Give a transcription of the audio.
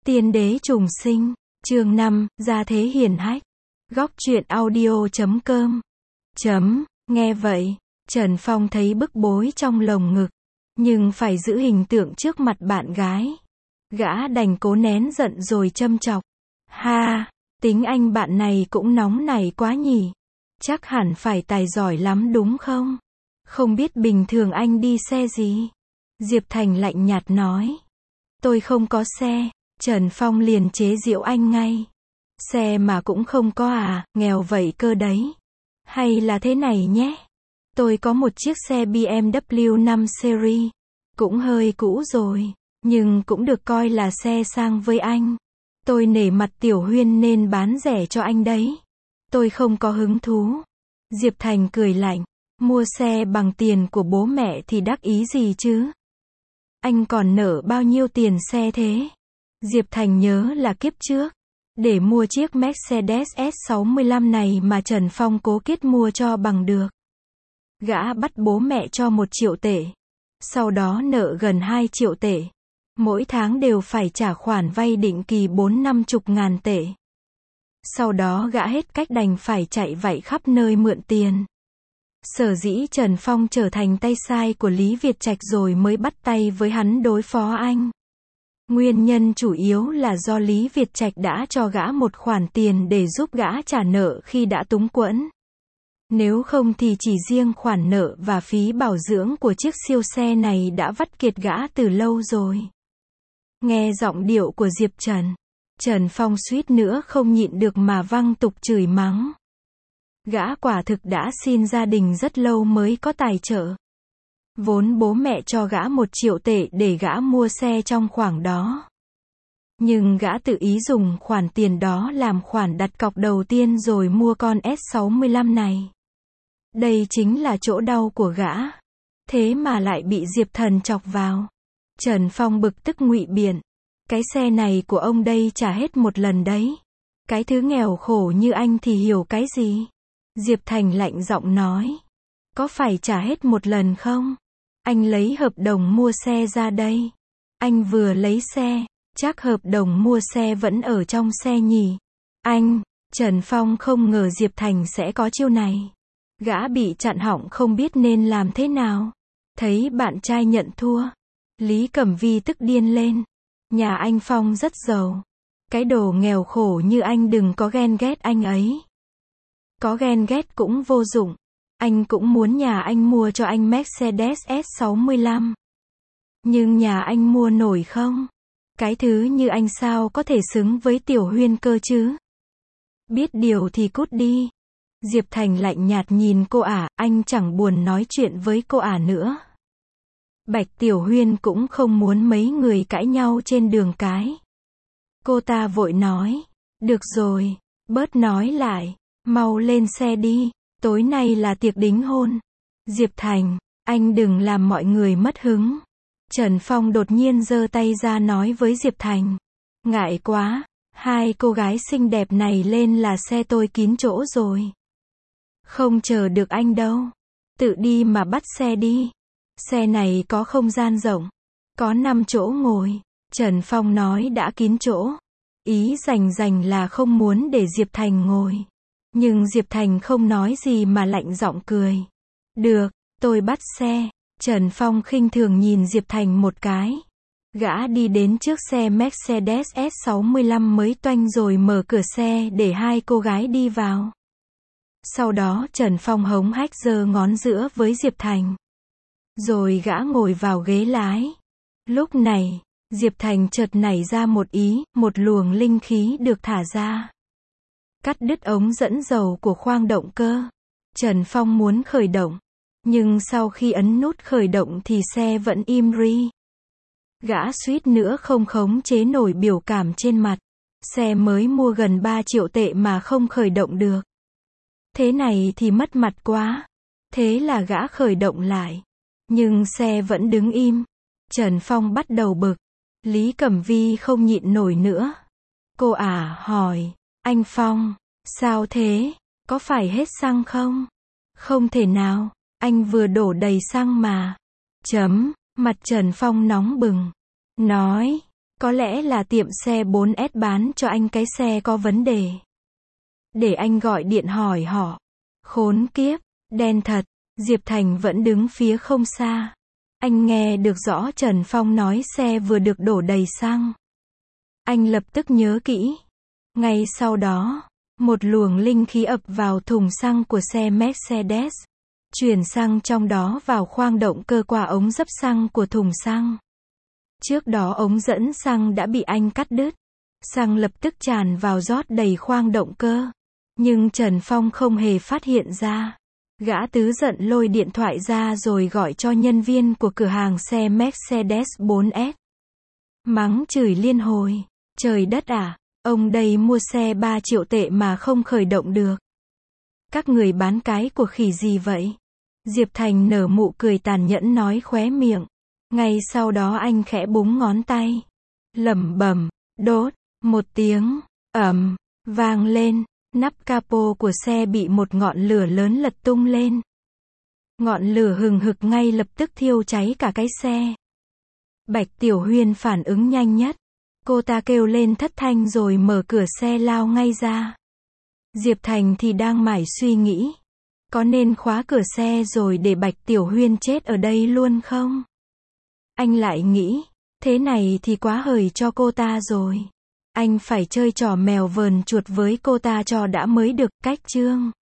Tiên đế trùng sinh, chương 5, gia thế hiển hách. Góc truyện audio.com. Nghe vậy, Trần Phong thấy bức bối trong lồng ngực, nhưng phải giữ hình tượng trước mặt bạn gái. Gã đành cố nén giận rồi châm chọc. Ha, tính anh bạn này cũng nóng nảy quá nhỉ. Chắc hẳn phải tài giỏi lắm đúng không? Không biết bình thường anh đi xe gì? Diệp Thành lạnh nhạt nói. Tôi không có xe. Trần Phong liền chế giễu anh ngay. Xe mà cũng không có à, nghèo vậy cơ đấy. Hay là thế này nhé. Tôi có một chiếc xe BMW 5 Series. Cũng hơi cũ rồi, nhưng cũng được coi là xe sang với anh. Tôi nể mặt Tiểu Huyên nên bán rẻ cho anh đấy. Tôi không có hứng thú. Diệp Thành cười lạnh. Mua xe bằng tiền của bố mẹ thì đắc ý gì chứ? Anh còn nợ bao nhiêu tiền xe thế? Diệp Thành nhớ là kiếp trước, để mua chiếc Mercedes S65 này mà Trần Phong cố kết mua cho bằng được. Gã bắt bố mẹ cho 1 triệu tệ. Sau đó nợ gần 2 triệu tệ. Mỗi tháng đều phải trả khoản vay định kỳ 40-50 ngàn tệ. Sau đó gã hết cách đành phải chạy vạy khắp nơi mượn tiền. Sở dĩ Trần Phong trở thành tay sai của Lý Việt Trạch rồi mới bắt tay với hắn đối phó anh. Nguyên nhân chủ yếu là do Lý Việt Trạch đã cho gã một khoản tiền để giúp gã trả nợ khi đã túng quẫn. Nếu không thì chỉ riêng khoản nợ và phí bảo dưỡng của chiếc siêu xe này đã vắt kiệt gã từ lâu rồi. Nghe giọng điệu của Diệp Trần, Trần Phong suýt nữa không nhịn được mà văng tục chửi mắng. Gã quả thực đã xin gia đình rất lâu mới có tài trợ. Vốn bố mẹ cho gã 1 triệu tệ để gã mua xe trong khoảng đó. Nhưng gã tự ý dùng khoản tiền đó làm khoản đặt cọc đầu tiên rồi mua con S65 này. Đây chính là chỗ đau của gã. Thế mà lại bị Diệp Thần chọc vào. Trần Phong bực tức ngụy biện. Cái xe này của ông đây trả hết một lần đấy. Cái thứ nghèo khổ như anh thì hiểu cái gì? Diệp Thành lạnh giọng nói. Có phải trả hết một lần không? Anh lấy hợp đồng mua xe ra đây. Anh vừa lấy xe, chắc hợp đồng mua xe vẫn ở trong xe nhỉ? Anh, Trần Phong không ngờ Diệp Thành sẽ có chiêu này. Gã bị chặn họng không biết nên làm thế nào. Thấy bạn trai nhận thua, Lý Cẩm Vi tức điên lên. Nhà anh Phong rất giàu. Cái đồ nghèo khổ như anh đừng có ghen ghét anh ấy. Có ghen ghét cũng vô dụng. Anh cũng muốn nhà anh mua cho anh Mercedes S65. Nhưng nhà anh mua nổi không? Cái thứ như anh sao có thể xứng với Tiểu Huyên cơ chứ? Biết điều thì cút đi. Diệp Thành lạnh nhạt nhìn cô ả, anh chẳng buồn nói chuyện với cô ả nữa. Bạch Tiểu Huyên cũng không muốn mấy người cãi nhau trên đường cái. Cô ta vội nói. Được rồi, bớt nói lại. Mau lên xe đi. Tối nay là tiệc đính hôn. Diệp Thành, anh đừng làm mọi người mất hứng. Trần Phong đột nhiên giơ tay ra nói với Diệp Thành. Ngại quá, 2 cô gái xinh đẹp này lên là xe tôi kín chỗ rồi. Không chờ được anh đâu. Tự đi mà bắt xe đi. Xe này có không gian rộng. Có 5 chỗ ngồi. Trần Phong nói đã kín chỗ. Ý rành là không muốn để Diệp Thành ngồi. Nhưng Diệp Thành không nói gì mà lạnh giọng cười. Được, tôi bắt xe. Trần Phong khinh thường nhìn Diệp Thành một cái. Gã đi đến trước xe Mercedes S65 mới toanh rồi mở cửa xe để 2 cô gái đi vào. Sau đó Trần Phong hống hách giơ ngón giữa với Diệp Thành. Rồi gã ngồi vào ghế lái. Lúc này, Diệp Thành chợt nảy ra một ý, một luồng linh khí được thả ra. Cắt đứt ống dẫn dầu của khoang động cơ. Trần Phong muốn khởi động. Nhưng sau khi ấn nút khởi động thì xe vẫn im ri. Gã suýt nữa không khống chế nổi biểu cảm trên mặt. Xe mới mua gần 3 triệu tệ mà không khởi động được. Thế này thì mất mặt quá. Thế là gã khởi động lại. Nhưng xe vẫn đứng im. Trần Phong bắt đầu bực. Lý Cẩm Vi không nhịn nổi nữa. Cô ả hỏi. Anh Phong, sao thế? Có phải hết xăng không? Không thể nào, anh vừa đổ đầy xăng mà. Mặt Trần Phong nóng bừng. Nói, Có lẽ là tiệm xe 4S bán cho anh cái xe có vấn đề. Để anh gọi điện hỏi họ. Khốn kiếp, đen thật. Diệp Thành vẫn đứng phía không xa. Anh nghe được rõ Trần Phong nói xe vừa được đổ đầy xăng. Anh lập tức nhớ kỹ. Ngay sau đó, một luồng linh khí ập vào thùng xăng của xe Mercedes. Chuyển xăng trong đó vào khoang động cơ qua ống dấp xăng của thùng xăng. Trước đó ống dẫn xăng đã bị anh cắt đứt. Xăng lập tức tràn vào rót đầy khoang động cơ. Nhưng Trần Phong không hề phát hiện ra. Gã tứ giận lôi điện thoại ra rồi gọi cho nhân viên của cửa hàng xe Mercedes 4S. Mắng chửi liên hồi. Trời đất à, ông đây mua xe 3 triệu tệ mà không khởi động được. Các người bán cái của khỉ gì vậy? Diệp Thành nở nụ cười tàn nhẫn nói khóe miệng. Ngay sau đó anh khẽ búng ngón tay. Lẩm bẩm, đốt, một tiếng, ầm, vang lên, nắp capo của xe bị một ngọn lửa lớn lật tung lên. Ngọn lửa hừng hực ngay lập tức thiêu cháy cả cái xe. Bạch Tiểu Huyên phản ứng nhanh nhất. Cô ta kêu lên thất thanh rồi mở cửa xe lao ngay ra. Diệp Thành thì đang mải suy nghĩ. Có nên khóa cửa xe rồi để Bạch Tiểu Huyên chết ở đây luôn không? Anh lại nghĩ, thế này thì quá hời cho cô ta rồi. Anh phải chơi trò mèo vờn chuột với cô ta cho đã mới được. Cách chương